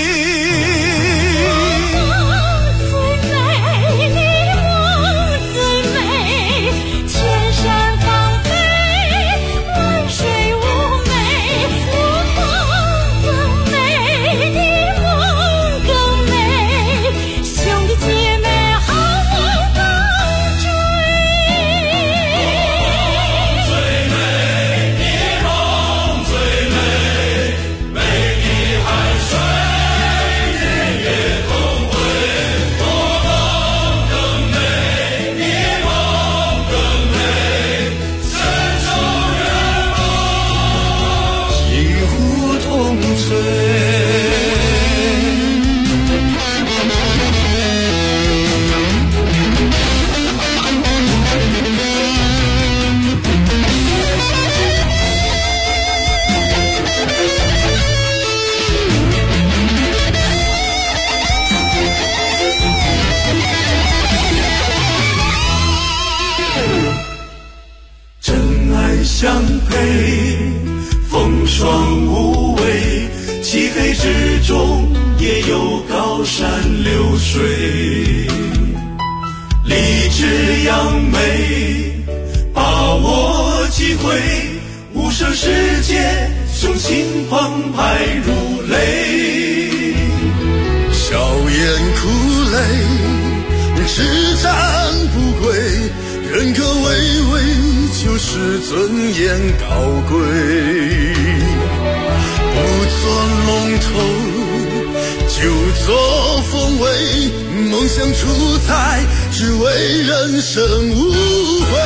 Speaker 5: 相配，风霜无畏，漆黑之中也有高山流水。立志扬眉，把握机会，无声世界，雄心澎湃如雷。笑颜苦泪，只战不归，人格巍巍，就是尊严高贵。不做龙头，就做凤尾，梦想出彩，只为人生无悔。